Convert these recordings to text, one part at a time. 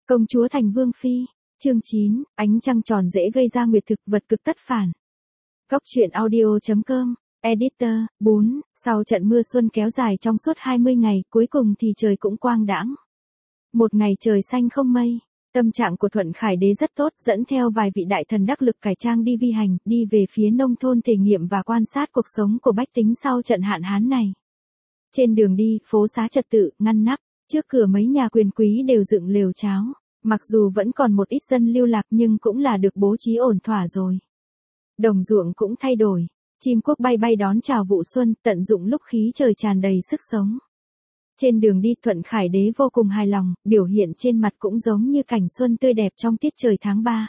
Công chúa thành vương phi. Chương 9, ánh trăng tròn dễ gây ra nguyệt thực vật cực tất phản. Góc truyện audio.com, Editor, 4, sau trận mưa xuân kéo dài trong suốt 20 ngày, cuối cùng thì trời cũng quang đãng. Một ngày trời xanh không mây, tâm trạng của Thuận Khải Đế rất tốt, dẫn theo vài vị đại thần đắc lực cải trang đi vi hành, đi về phía nông thôn thể nghiệm và quan sát cuộc sống của bách tính sau trận hạn hán này. Trên đường đi, phố xá trật tự, ngăn nắp, trước cửa mấy nhà quyền quý đều dựng lều cháo. Mặc dù vẫn còn một ít dân lưu lạc nhưng cũng là được bố trí ổn thỏa rồi. Đồng ruộng cũng thay đổi, chim quốc bay bay đón chào vụ xuân, tận dụng lúc khí trời tràn đầy sức sống. Trên đường đi Thuận Khải Đế vô cùng hài lòng, biểu hiện trên mặt cũng giống như cảnh xuân tươi đẹp trong tiết trời tháng 3.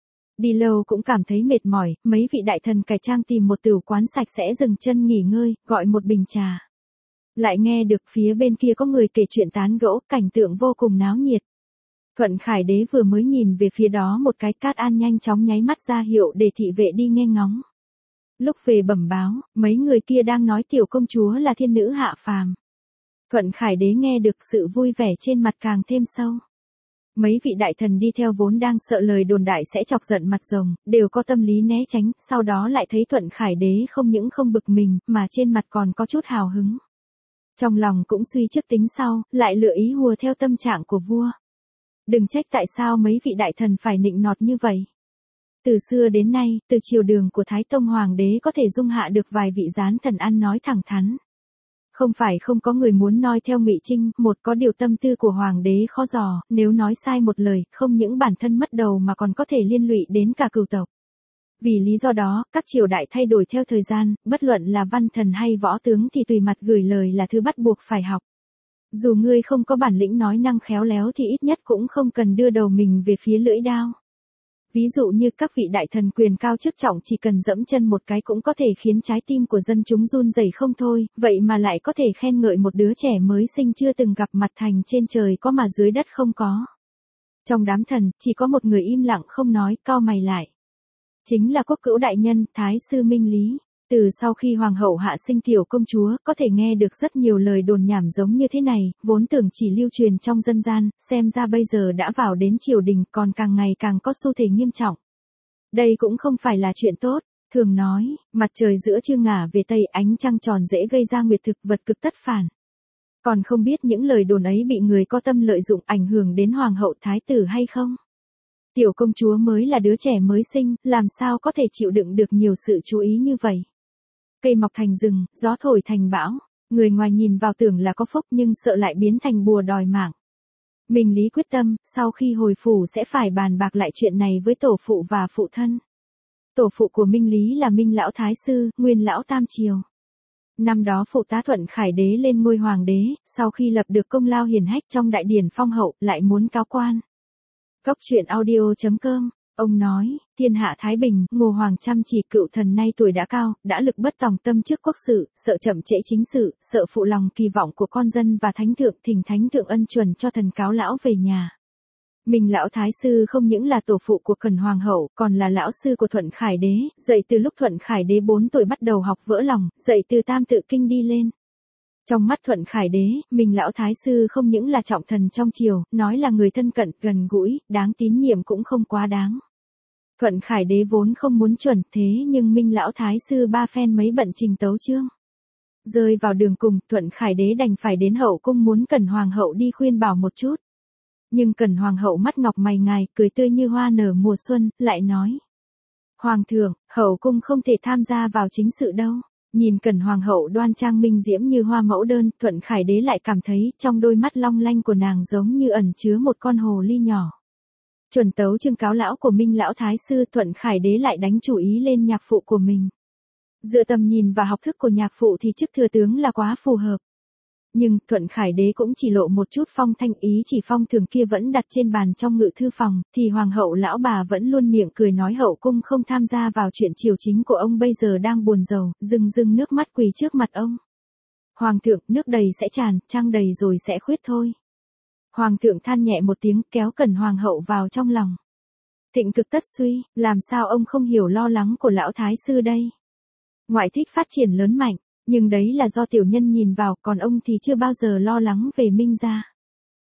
Đi lâu cũng cảm thấy mệt mỏi, mấy vị đại thần cải trang tìm một tửu quán sạch sẽ dừng chân nghỉ ngơi, gọi một bình trà. Lại nghe được phía bên kia có người kể chuyện tán gẫu, cảnh tượng vô cùng náo nhiệt. Thuận Khải Đế vừa mới nhìn về phía đó một cái, Cát An nhanh chóng nháy mắt ra hiệu để thị vệ đi nghe ngóng. Lúc về bẩm báo, mấy người kia đang nói tiểu công chúa là thiên nữ hạ phàm. Thuận Khải Đế nghe được sự vui vẻ trên mặt càng thêm sâu. Mấy vị đại thần đi theo vốn đang sợ lời đồn đại sẽ chọc giận mặt rồng, đều có tâm lý né tránh, sau đó lại thấy Thuận Khải Đế không những không bực mình, mà trên mặt còn có chút hào hứng. Trong lòng cũng suy trước tính sau, lại lựa ý hùa theo tâm trạng của vua. Đừng trách tại sao mấy vị đại thần phải nịnh nọt như vậy. Từ xưa đến nay, từ triều đường của Thái Tông Hoàng đế có thể dung hạ được vài vị gián thần ăn nói thẳng thắn. Không phải không có người muốn noi theo Ngụy Trinh, một có điều tâm tư của Hoàng đế khó dò, nếu nói sai một lời, không những bản thân mất đầu mà còn có thể liên lụy đến cả cửu tộc. Vì lý do đó, các triều đại thay đổi theo thời gian, bất luận là văn thần hay võ tướng thì tùy mặt gửi lời là thứ bắt buộc phải học. Dù ngươi không có bản lĩnh nói năng khéo léo thì ít nhất cũng không cần đưa đầu mình về phía lưỡi đao. Ví dụ như các vị đại thần quyền cao chức trọng chỉ cần dẫm chân một cái cũng có thể khiến trái tim của dân chúng run rẩy không thôi, vậy mà lại có thể khen ngợi một đứa trẻ mới sinh chưa từng gặp mặt thành trên trời có mà dưới đất không có. Trong đám thần, chỉ có một người im lặng không nói, cau mày lại. Chính là Quốc Cữu đại nhân, Thái sư Minh Lý. Từ sau khi hoàng hậu hạ sinh tiểu công chúa, có thể nghe được rất nhiều lời đồn nhảm giống như thế này, vốn tưởng chỉ lưu truyền trong dân gian, xem ra bây giờ đã vào đến triều đình, còn càng ngày càng có xu thế nghiêm trọng. Đây cũng không phải là chuyện tốt, thường nói, mặt trời giữa trưa ngả về tây, ánh trăng tròn dễ gây ra nguyệt thực vật cực tất phản. Còn không biết những lời đồn ấy bị người có tâm lợi dụng ảnh hưởng đến hoàng hậu thái tử hay không? Tiểu công chúa mới là đứa trẻ mới sinh, làm sao có thể chịu đựng được nhiều sự chú ý như vậy? Cây mọc thành rừng, gió thổi thành bão, người ngoài nhìn vào tưởng là có phúc nhưng sợ lại biến thành bùa đòi mạng. Minh Lý quyết tâm, sau khi hồi phủ sẽ phải bàn bạc lại chuyện này với tổ phụ và phụ thân. Tổ phụ của Minh Lý là Minh Lão Thái Sư, nguyên Lão Tam Triều. Năm đó phụ tá Thuận Khải Đế lên ngôi hoàng đế, sau khi lập được công lao hiển hách trong đại điển phong hậu, lại muốn cáo quan. Góc truyện audio.com, ông nói, thiên hạ thái bình, Ngô Hoàng chăm chỉ, cựu thần nay tuổi đã cao, đã lực bất tòng tâm trước quốc sự, sợ chậm trễ chính sự, sợ phụ lòng kỳ vọng của con dân và thánh thượng, thỉnh thánh thượng ân chuẩn cho thần cáo lão về nhà. Minh Lão Thái Sư không những là tổ phụ của Cẩn Hoàng hậu, còn là lão sư của Thuận Khải Đế, dạy từ lúc Thuận Khải Đế 4 tuổi bắt đầu học vỡ lòng, dạy từ Tam Tự Kinh đi lên. Trong mắt Thuận Khải Đế, Minh Lão Thái Sư không những là trọng thần trong triều, nói là người thân cận, gần gũi, đáng tín nhiệm cũng không quá đáng. Thuận Khải Đế vốn không muốn chuẩn thế nhưng Minh Lão Thái Sư ba phen mấy bận trình tấu chương. Rơi vào đường cùng, Thuận Khải Đế đành phải đến hậu cung muốn Cẩn Hoàng hậu đi khuyên bảo một chút. Nhưng Cẩn Hoàng hậu mắt ngọc mày ngài, cười tươi như hoa nở mùa xuân, lại nói. Hoàng thượng, hậu cung không thể tham gia vào chính sự đâu. Nhìn Cẩn Hoàng hậu đoan trang minh diễm như hoa mẫu đơn, Thuận Khải Đế lại cảm thấy trong đôi mắt long lanh của nàng giống như ẩn chứa một con hồ ly nhỏ. Chuẩn tấu chương cáo lão của Minh Lão Thái Sư, Thuận Khải Đế lại đánh chủ ý lên nhạc phụ của mình. Dựa tầm nhìn và học thức của nhạc phụ thì chức thừa tướng là quá phù hợp. Nhưng Thuận Khải Đế cũng chỉ lộ một chút phong thanh, ý chỉ phong thường kia vẫn đặt trên bàn trong ngự thư phòng, thì hoàng hậu lão bà vẫn luôn miệng cười nói hậu cung không tham gia vào chuyện triều chính của ông bây giờ đang buồn rầu, rưng rưng nước mắt quỳ trước mặt ông. Hoàng thượng, nước đầy sẽ tràn, trăng đầy rồi sẽ khuyết thôi. Hoàng thượng than nhẹ một tiếng, kéo Cẩn Hoàng hậu vào trong lòng. Thịnh cực tất suy, làm sao ông không hiểu lo lắng của lão thái sư đây? Ngoại thích phát triển lớn mạnh, nhưng đấy là do tiểu nhân nhìn vào, còn ông thì chưa bao giờ lo lắng về Minh gia.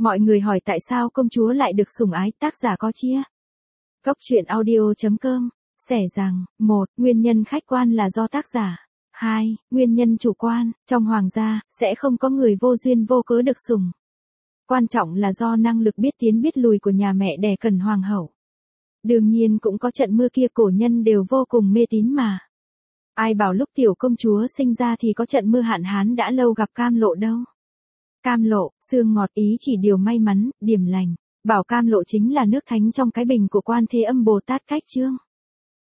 Mọi người hỏi tại sao công chúa lại được sủng ái, tác giả có chia. Góc truyện audio.com sẻ rằng, 1. Nguyên nhân khách quan là do tác giả. 2. Nguyên nhân chủ quan, trong hoàng gia, sẽ không có người vô duyên vô cớ được sủng. Quan trọng là do năng lực biết tiến biết lùi của nhà mẹ đẻ Cần Hoàng hậu. Đương nhiên cũng có trận mưa kia, cổ nhân đều vô cùng mê tín mà. Ai bảo lúc tiểu công chúa sinh ra thì có trận mưa hạn hán đã lâu gặp cam lộ đâu. Cam lộ, xương ngọt ý chỉ điều may mắn, điểm lành. Bảo cam lộ chính là nước thánh trong cái bình của Quan Thế Âm Bồ Tát cách chương.